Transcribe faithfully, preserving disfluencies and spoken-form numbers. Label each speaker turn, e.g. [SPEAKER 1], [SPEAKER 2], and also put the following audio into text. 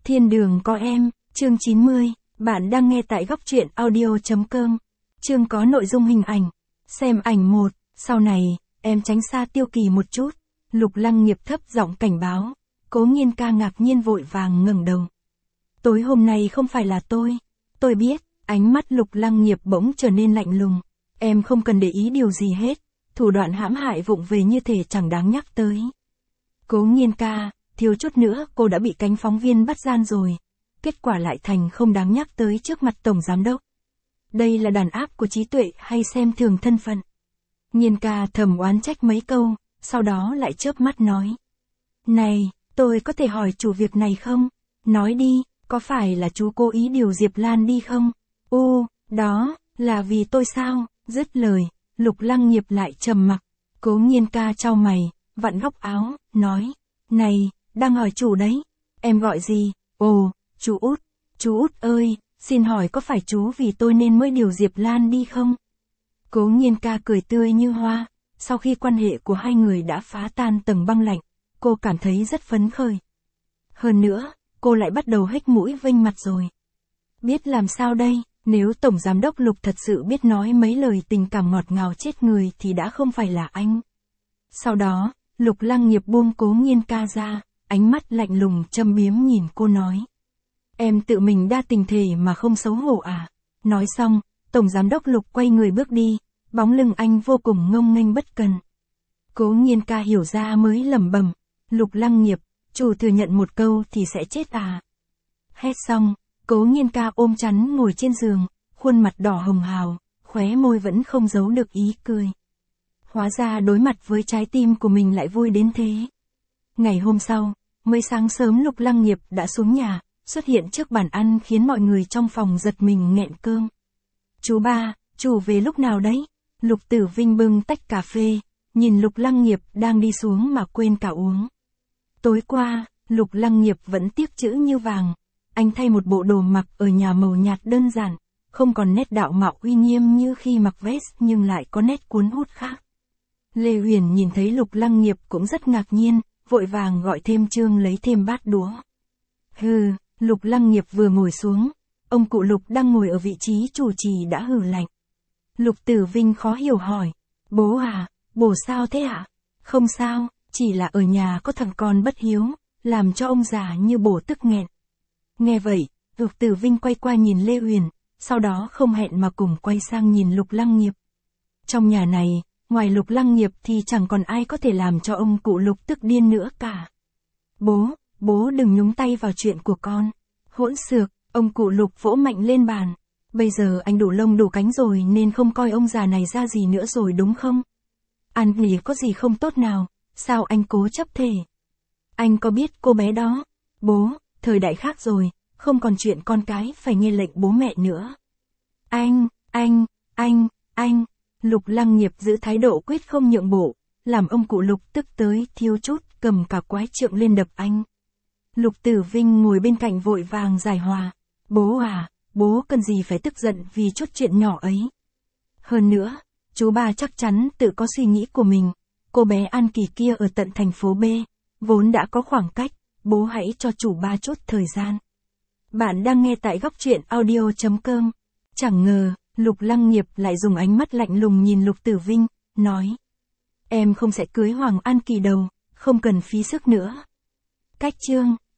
[SPEAKER 1] Thiên đường có em, chương chín mươi, bạn đang nghe tại góc truyện audio.com. Chương có nội dung hình ảnh. Xem ảnh một, sau này, em tránh xa Tiêu Kỳ một chút. Lục Lăng Nghiệp thấp giọng cảnh báo. Cố Nghiên Ca ngạc nhiên vội vàng ngẩng đầu. Tối hôm nay không phải là tôi. Tôi biết, ánh mắt Lục Lăng Nghiệp bỗng trở nên lạnh lùng. Em không cần để ý điều gì hết. Thủ đoạn hãm hại vụng về như thể chẳng đáng nhắc tới. Cố Nghiên Ca, thiếu chút nữa cô đã bị cánh phóng viên bắt gian rồi. Kết quả lại thành không đáng nhắc tới trước mặt Tổng Giám Đốc. Đây là đàn áp của trí tuệ hay xem thường thân phận? Nghiên Ca thầm oán trách mấy câu, sau đó lại chớp mắt nói. Này, tôi có thể hỏi chủ việc này không? Nói đi, có phải là chú cố ý điều Diệp Lan đi không? U, đó, là vì tôi sao? Dứt lời, Lục Lăng Nghiệp lại trầm mặc. Cố Nghiên Ca chau mày, vặn góc áo, nói. Này, đang hỏi chủ đấy. Em gọi gì? Ồ, chú Út. Chú Út ơi, xin hỏi có phải chú vì tôi nên mới điều Diệp Lan đi không? Cố Nghiên Ca cười tươi như hoa. Sau khi quan hệ của hai người đã phá tan tầng băng lạnh, cô cảm thấy rất phấn khởi. Hơn nữa, cô lại bắt đầu hếch mũi vênh mặt rồi. Biết làm sao đây, nếu Tổng Giám Đốc Lục thật sự biết nói mấy lời tình cảm ngọt ngào chết người thì đã không phải là anh. Sau đó, Lục Lăng Nghiệp buông Cố Nghiên Ca ra, ánh mắt lạnh lùng châm biếm nhìn cô nói. Em tự mình đa tình thể mà không xấu hổ à? Nói xong, Tổng Giám Đốc Lục quay người bước đi, bóng lưng anh vô cùng ngông nghênh bất cần. Cố Nghiên Ca hiểu ra mới lẩm bẩm, Lục Lăng Nghiệp, chủ thừa nhận một câu thì sẽ chết à? Hét xong, Cố Nghiên Ca ôm chắn ngồi trên giường, khuôn mặt đỏ hồng hào, khóe môi vẫn không giấu được ý cười. Hóa ra đối mặt với trái tim của mình lại vui đến thế. Ngày hôm sau, mới sáng sớm Lục Lăng Nghiệp đã xuống nhà, xuất hiện trước bàn ăn khiến mọi người trong phòng giật mình nghẹn cơm. Chú ba, chủ về lúc nào đấy? Lục Tử Vinh bưng tách cà phê, nhìn Lục Lăng Nghiệp đang đi xuống mà quên cả uống. Tối qua, Lục Lăng Nghiệp vẫn tiếc chữ như vàng. Anh thay một bộ đồ mặc ở nhà màu nhạt đơn giản, không còn nét đạo mạo uy nghiêm như khi mặc vest nhưng lại có nét cuốn hút khác. Lê Huyền nhìn thấy Lục Lăng Nghiệp cũng rất ngạc nhiên, vội vàng gọi thêm Trương lấy thêm bát đũa. Hừ, Lục Lăng Nghiệp vừa ngồi xuống, ông cụ Lục đang ngồi ở vị trí chủ trì đã hừ lạnh. Lục Tử Vinh khó hiểu hỏi, bố à, bố sao thế ạ? Không sao, chỉ là ở nhà có thằng con bất hiếu, làm cho ông già như bố tức nghẹn. Nghe vậy, Lục Tử Vinh quay qua nhìn Lê Huyền, sau đó không hẹn mà cùng quay sang nhìn Lục Lăng Nghiệp. Trong nhà này, ngoài Lục Lăng Nghiệp thì chẳng còn ai có thể làm cho ông cụ Lục tức điên nữa cả. Bố, bố đừng nhúng tay vào chuyện của con. Hỗn xược, ông cụ Lục vỗ mạnh lên bàn. Bây giờ anh đủ lông đủ cánh rồi nên không coi ông già này ra gì nữa rồi đúng không? An Nghỉ có gì không tốt nào, sao anh cố chấp thể? Anh có biết cô bé đó? Bố, thời đại khác rồi, không còn chuyện con cái phải nghe lệnh bố mẹ nữa. Anh, anh, anh, anh, Lục Lăng Nghiệp giữ thái độ quyết không nhượng bộ, làm ông cụ Lục tức tới thiếu chút cầm cả quái trượng lên đập anh. Lục Tử Vinh ngồi bên cạnh vội vàng giải hòa. Bố à, bố cần gì phải tức giận vì chút chuyện nhỏ ấy. Hơn nữa, chú ba chắc chắn tự có suy nghĩ của mình. Cô bé An Kỳ kia ở tận thành phố B, vốn đã có khoảng cách, bố hãy cho chủ ba chút thời gian. Bạn đang nghe tại góc truyện audio.com. Chẳng ngờ, Lục Lăng Nghiệp lại dùng ánh mắt lạnh lùng nhìn Lục Tử Vinh, nói. Em không sẽ cưới Hoàng An Kỳ đâu, không cần phí sức nữa. Cách chương.